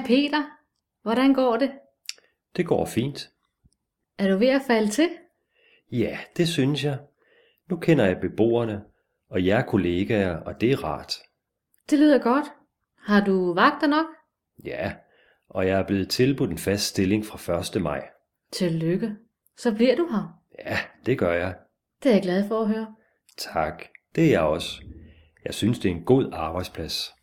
Hej Peter, hvordan går det? Det går fint. Er du ved at falde til? Ja, det synes jeg. Nu kender jeg beboerne, og jer kollegaer, og det er rart. Det lyder godt. Har du vagter nok? Ja, og jeg er blevet tilbudt en fast stilling fra 1. maj. Tillykke. Så bliver du her. Ja, det gør jeg. Det er jeg glad for at høre. Tak, det er jeg også. Jeg synes, det er en god arbejdsplads.